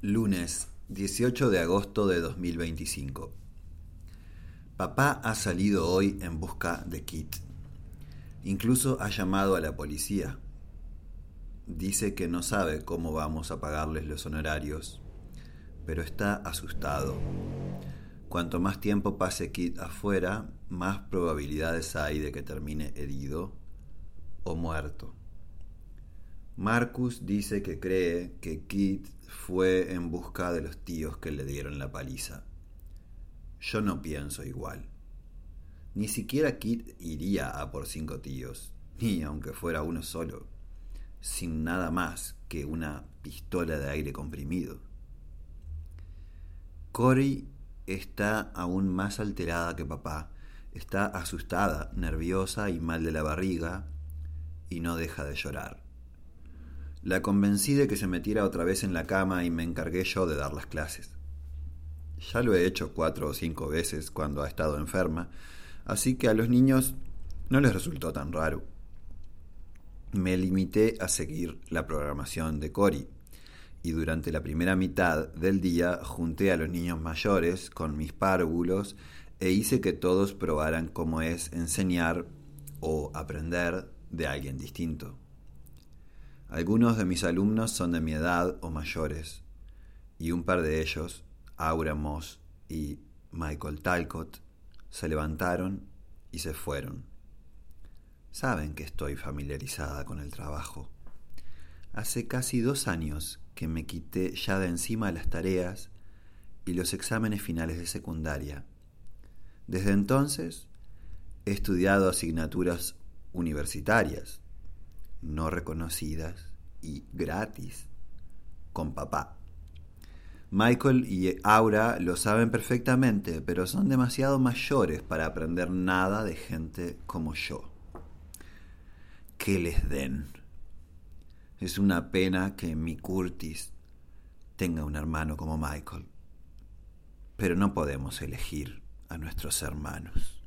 Lunes 18 de agosto de 2025. Papá ha salido hoy en busca de Kit. Incluso ha llamado a la policía. Dice que no sabe cómo vamos a pagarles los honorarios, pero está asustado. Cuanto más tiempo pase Kit afuera, más probabilidades hay de que termine herido o muerto. Marcus dice que cree que Kit fue en busca de los tíos que le dieron la paliza. Yo no pienso igual. Ni siquiera Kit iría a por 5 tíos, ni aunque fuera uno solo, sin nada más que una pistola de aire comprimido. Cory está aún más alterada que papá. Está asustada, nerviosa y mal de la barriga, y no deja de llorar. La convencí de que se metiera otra vez en la cama y me encargué yo de dar las clases. Ya lo he hecho 4 o 5 veces cuando ha estado enferma, así que a los niños no les resultó tan raro. Me limité a seguir la programación de Cory, y durante la primera mitad del día junté a los niños mayores con mis párvulos e hice que todos probaran cómo es enseñar o aprender de alguien distinto. Algunos de mis alumnos son de mi edad o mayores, y un par de ellos, Aura Moss y Michael Talcott, se levantaron y se fueron. Saben que estoy familiarizada con el trabajo. Hace casi 2 años que me quité ya de encima las tareas y los exámenes finales de secundaria. Desde entonces he estudiado asignaturas universitarias, no reconocidas y gratis, con papá. Michael y Aura lo saben perfectamente, pero son demasiado mayores para aprender nada de gente como yo. Que les den. Es una pena que mi Curtis tenga un hermano como Michael, pero no podemos elegir a nuestros hermanos.